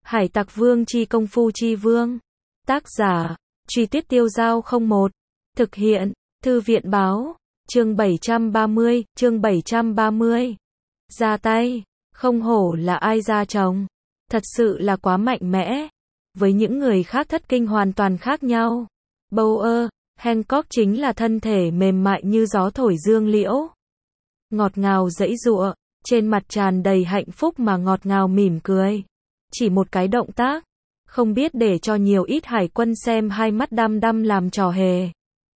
Hải Tặc Vương chi công phu chi vương. Tác giả, Truy Tuyết Tiêu Dao 01. Thực hiện, Thư viện báo. Chương 730. Ra tay, không hổ là ai ra chồng. Thật sự là quá mạnh mẽ. Với những người khác thất kinh hoàn toàn khác nhau. Bower, Hancock chính là thân thể mềm mại như gió thổi dương liễu. Ngọt ngào giãy giụa, trên mặt tràn đầy hạnh phúc mà ngọt ngào mỉm cười. Chỉ một cái động tác, không biết để cho nhiều ít hải quân xem hai mắt đăm đăm làm trò hề.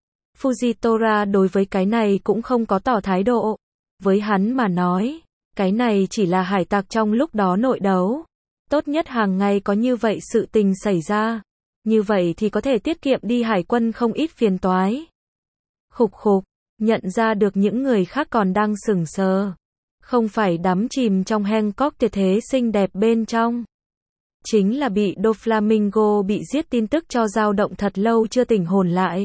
Fujitora đối với cái này cũng không có tỏ thái độ. Với hắn mà nói, cái này chỉ là hải tặc trong lúc đó nội đấu. Tốt nhất hàng ngày có như vậy sự tình xảy ra. Như vậy thì có thể tiết kiệm đi hải quân không ít phiền toái. Khục khục, nhận ra được những người khác còn đang sững sờ. Không phải đắm chìm trong Hancock tuyệt thế xinh đẹp bên trong. Chính là bị Doflamingo bị giết tin tức cho dao động thật lâu chưa tỉnh hồn lại.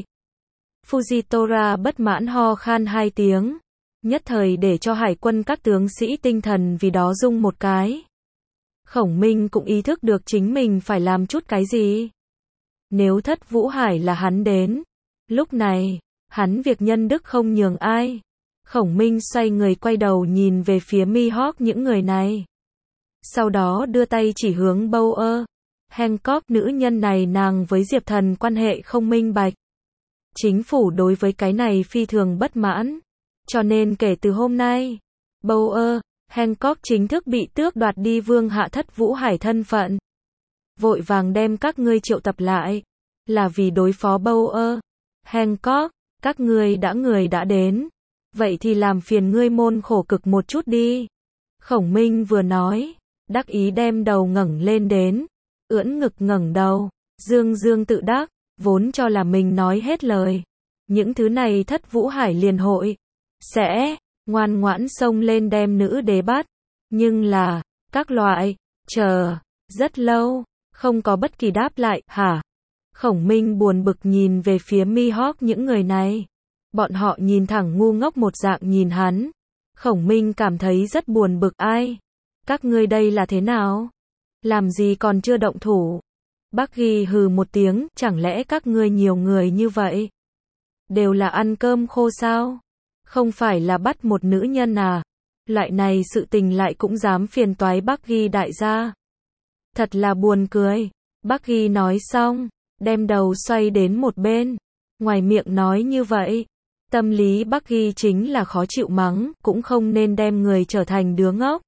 Fujitora bất mãn ho khan hai tiếng. Nhất thời để cho hải quân các tướng sĩ tinh thần vì đó rung một cái. Khổng Minh cũng ý thức được chính mình phải làm chút cái gì. Nếu Thất Vũ Hải là hắn đến. Lúc này, hắn việc nhân đức không nhường ai. Khổng Minh xoay người quay đầu nhìn về phía Mihawk những người này. Sau đó đưa tay chỉ hướng Bower. Hancock, nữ nhân này nàng với Diệp Thần quan hệ không minh bạch. Chính phủ đối với cái này phi thường bất mãn. Cho nên kể từ hôm nay, Bower, Hancock chính thức bị tước đoạt đi vương hạ Thất Vũ Hải thân phận. Vội vàng đem các ngươi triệu tập lại. Là vì đối phó Bower. Hancock, các ngươi người đã đến. Vậy thì làm phiền ngươi môn khổ cực một chút đi. Khổng Minh vừa nói, đắc ý đem đầu ngẩng lên đến, ưỡn ngực ngẩng đầu, dương tự đắc, vốn cho là mình nói hết lời. Những thứ này Thất Vũ Hải liền hội sẽ ngoan ngoãn xông lên đem nữ đế bắt. Nhưng là, các loại, chờ, rất lâu, không có bất kỳ đáp lại, hả? Khổng Minh buồn bực nhìn về phía Mihawk những người này. Bọn họ nhìn thẳng ngu ngốc một dạng nhìn hắn. Khổng Minh cảm thấy rất buồn bực. Ai? Các ngươi đây là thế nào? Làm gì còn chưa động thủ? Bucky hừ một tiếng, chẳng lẽ các ngươi nhiều người như vậy? Đều là ăn cơm khô sao? Không phải là bắt một nữ nhân à? Loại này sự tình lại cũng dám phiền toái Bucky đại gia. Thật là buồn cười. Bucky nói xong, đem đầu xoay đến một bên. Ngoài miệng nói như vậy. Tâm lý Bucky chính là khó chịu mắng, cũng không nên đem người trở thành đứa ngốc.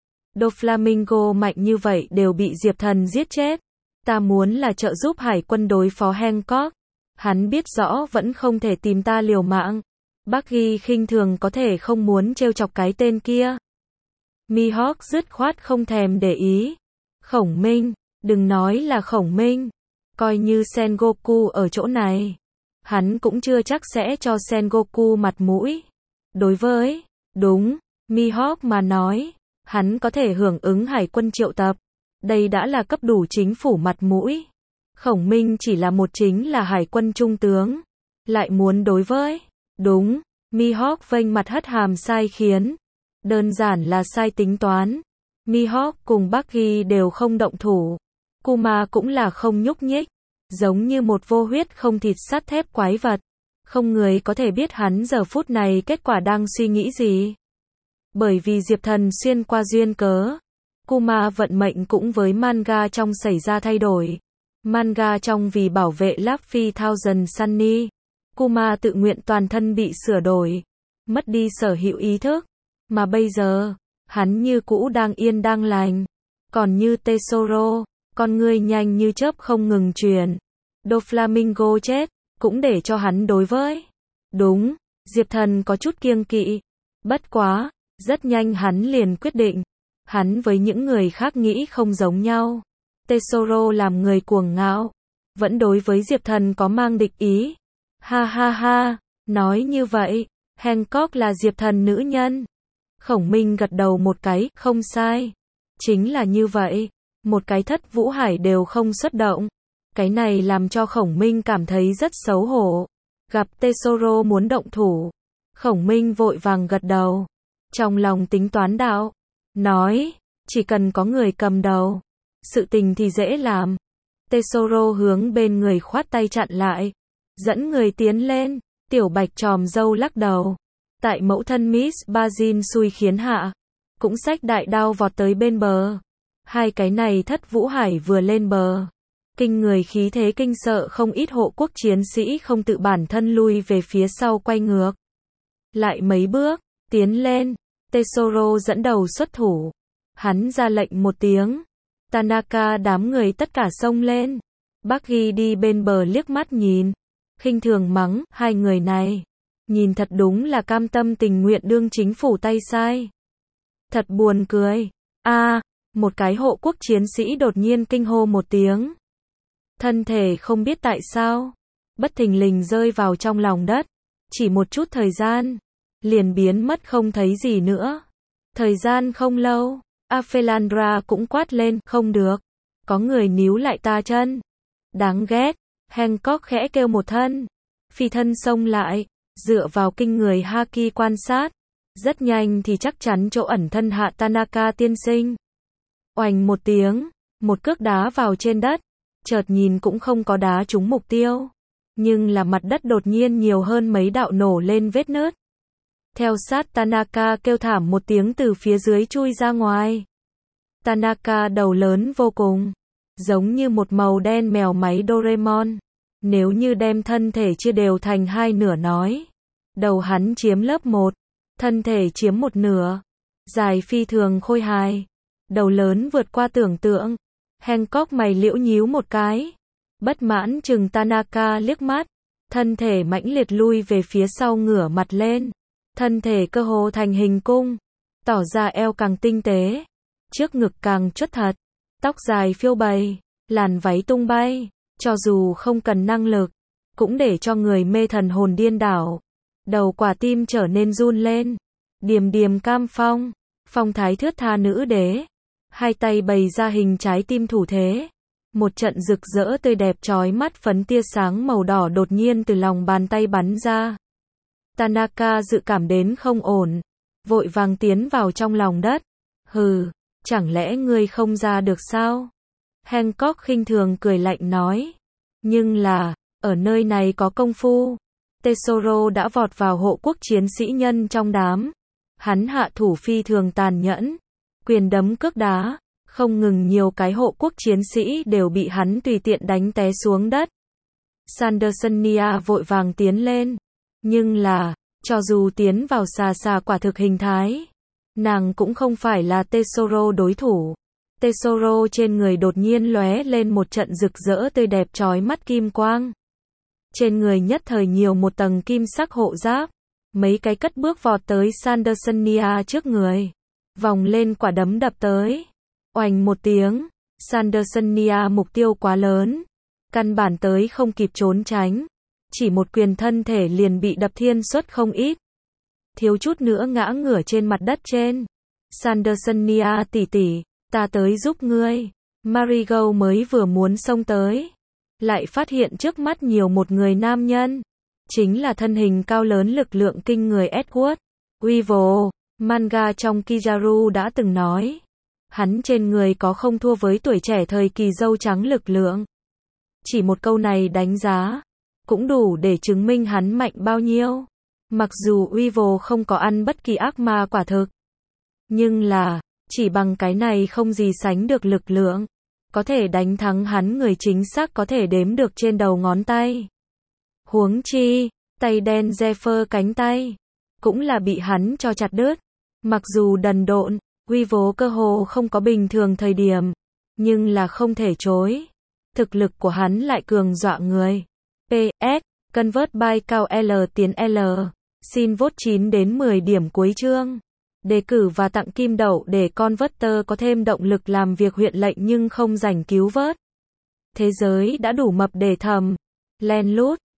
Doflamingo mạnh như vậy đều bị Diệp Thần giết chết. Ta muốn là trợ giúp hải quân đối phó Hancock. Hắn biết rõ vẫn không thể tìm ta liều mạng. Bucky khinh thường có thể không muốn trêu chọc cái tên kia. Mihawk dứt khoát không thèm để ý. Khổng Minh, đừng nói là Khổng Minh. Coi như Sengoku ở chỗ này. Hắn cũng chưa chắc sẽ cho Sengoku mặt mũi. Đối với, đúng, Mihawk mà nói, hắn có thể hưởng ứng hải quân triệu tập. Đây đã là cấp đủ chính phủ mặt mũi. Khổng Minh chỉ là một chính là hải quân trung tướng. Lại muốn đối với, đúng, Mihawk vênh mặt hất hàm sai khiến. Đơn giản là sai tính toán. Mihawk cùng Bucky đều không động thủ. Kuma cũng là không nhúc nhích. Giống như một vô huyết không thịt sắt thép quái vật. Không người có thể biết hắn giờ phút này kết quả đang suy nghĩ gì. Bởi vì Diệp Thần xuyên qua duyên cớ. Kuma vận mệnh cũng với manga trong xảy ra thay đổi. Manga trong vì bảo vệ Luffy Thousand Sunny. Kuma tự nguyện toàn thân bị sửa đổi. Mất đi sở hữu ý thức. Mà bây giờ, hắn như cũ đang yên đang lành. Còn như Tesoro. Con ngươi nhanh như chớp không ngừng chuyển. Doflamingo chết, cũng để cho hắn đối với. Đúng, Diệp Thần có chút kiêng kỵ. Bất quá, rất nhanh hắn liền quyết định. Hắn với những người khác nghĩ không giống nhau. Tesoro làm người cuồng ngạo. Vẫn đối với Diệp Thần có mang địch ý. Ha ha ha, nói như vậy, Hancock là Diệp Thần nữ nhân. Khổng Minh gật đầu một cái, không sai. Chính là như vậy. Một cái Thất Vũ Hải đều không xuất động. Cái này làm cho Khổng Minh cảm thấy rất xấu hổ. Gặp Tesoro muốn động thủ. Khổng Minh vội vàng gật đầu. Trong lòng tính toán đạo. Nói, chỉ cần có người cầm đầu. sự tình thì dễ làm. Tesoro hướng bên người khoát tay chặn lại, dẫn người tiến lên. Tiểu Bạch chòm râu lắc đầu. Tại mẫu thân Miss Bazin xui khiến hạ, cũng xách đại đao vọt tới bên bờ. Hai cái này Thất Vũ Hải vừa lên bờ, kinh người khí thế kinh sợ không ít hộ quốc chiến sĩ không tự bản thân lui về phía sau quay ngược. Lại mấy bước, tiến lên, Tesoro dẫn đầu xuất thủ. Hắn ra lệnh một tiếng. Tanaka đám người tất cả xông lên. Buggy đi bên bờ liếc mắt nhìn, khinh thường mắng, hai người này, nhìn thật đúng là cam tâm tình nguyện đương chính phủ tay sai. Thật buồn cười. Một cái hộ quốc chiến sĩ đột nhiên kinh hô một tiếng. Thân thể không biết tại sao, bất thình lình rơi vào trong lòng đất. Chỉ một chút thời gian, liền biến mất không thấy gì nữa. Thời gian không lâu, Aphelandra cũng quát lên, không được. Có người níu lại ta chân. Đáng ghét. Hancock khẽ kêu một thân. Phi thân xông lại, dựa vào kinh người Haki quan sát. Rất nhanh thì chắc chắn chỗ ẩn thân hạ Tanaka tiên sinh. Oành một tiếng, một cước đá vào trên đất. Chợt nhìn cũng không có đá trúng mục tiêu. Nhưng là mặt đất đột nhiên nhiều hơn mấy đạo nổ lên vết nứt. Theo sát Tanaka kêu thảm một tiếng từ phía dưới chui ra ngoài. Tanaka đầu lớn vô cùng, giống như một màu đen mèo máy Doraemon. Nếu như đem thân thể chia đều thành hai nửa nói, đầu hắn chiếm lớp 1, thân thể chiếm một nửa. Dài phi thường khôi hài, đầu lớn vượt qua tưởng tượng. Hancock mày liễu nhíu một cái, bất mãn chừng Tanaka liếc mắt, thân thể mãnh liệt lui về phía sau ngửa mặt lên. Thân thể cơ hồ thành hình cung, tỏ ra eo càng tinh tế, trước ngực càng chất thật, tóc dài phiêu bày, làn váy tung bay, cho dù không cần năng lực, cũng để cho người mê thần hồn điên đảo. Đầu quả tim trở nên run lên, điềm điềm cam phong, phong thái thướt tha nữ đế, hai tay bày ra hình trái tim thủ thế. Một trận rực rỡ tươi đẹp chói mắt phấn tia sáng màu đỏ đột nhiên từ lòng bàn tay bắn ra. Tanaka dự cảm đến không ổn, vội vàng tiến vào trong lòng đất. Hừ, chẳng lẽ ngươi không ra được sao? Hancock khinh thường cười lạnh nói. Nhưng là, ở nơi này có công phu. Tesoro đã vọt vào hộ quốc chiến sĩ nhân trong đám. Hắn hạ thủ phi thường tàn nhẫn, quyền đấm cước đá, không ngừng nhiều cái hộ quốc chiến sĩ đều bị hắn tùy tiện đánh té xuống đất. Sandersonia vội vàng tiến lên. Nhưng là, cho dù tiến vào xà quả thực hình thái, nàng cũng không phải là Tesoro đối thủ. Tesoro trên người đột nhiên lóe lên một trận rực rỡ tươi đẹp chói mắt kim quang. Trên người nhất thời nhiều một tầng kim sắc hộ giáp. Mấy cái cất bước vọt tới Sandersonia trước người, vòng lên quả đấm đập tới. Oành một tiếng, Sandersonia mục tiêu quá lớn, căn bản tới không kịp trốn tránh. Chỉ một quyền thân thể liền bị đập thiên suất không ít. Thiếu chút nữa ngã ngửa trên mặt đất trên. Sandersonia tỷ tỷ, ta tới giúp ngươi. Marigold mới vừa muốn xông tới, lại phát hiện trước mắt nhiều một người nam nhân. Chính là thân hình cao lớn lực lượng kinh người Edward Weevil. Manga trong Kizaru đã từng nói, hắn trên người có không thua với tuổi trẻ thời kỳ dâu trắng lực lượng. Chỉ một câu này đánh giá cũng đủ để chứng minh hắn mạnh bao nhiêu. Mặc dù Weevil không có ăn bất kỳ ác ma quả thực, nhưng là, chỉ bằng cái này không gì sánh được lực lượng, có thể đánh thắng hắn người chính xác có thể đếm được trên đầu ngón tay. Huống chi, tay đen Zephyr cánh tay, cũng là bị hắn cho chặt đứt. Mặc dù đần độn, Weevil cơ hồ không có bình thường thời điểm, nhưng là không thể chối. Thực lực của hắn lại cường dọa người. PS, Convert by cao L tiến L. Xin vote 9 đến 10 điểm cuối chương. Đề cử và tặng kim đậu để Converter có thêm động lực làm việc huyện lệnh nhưng không rảnh cứu vớt. Thế giới đã đủ mập để thầm. Len lút.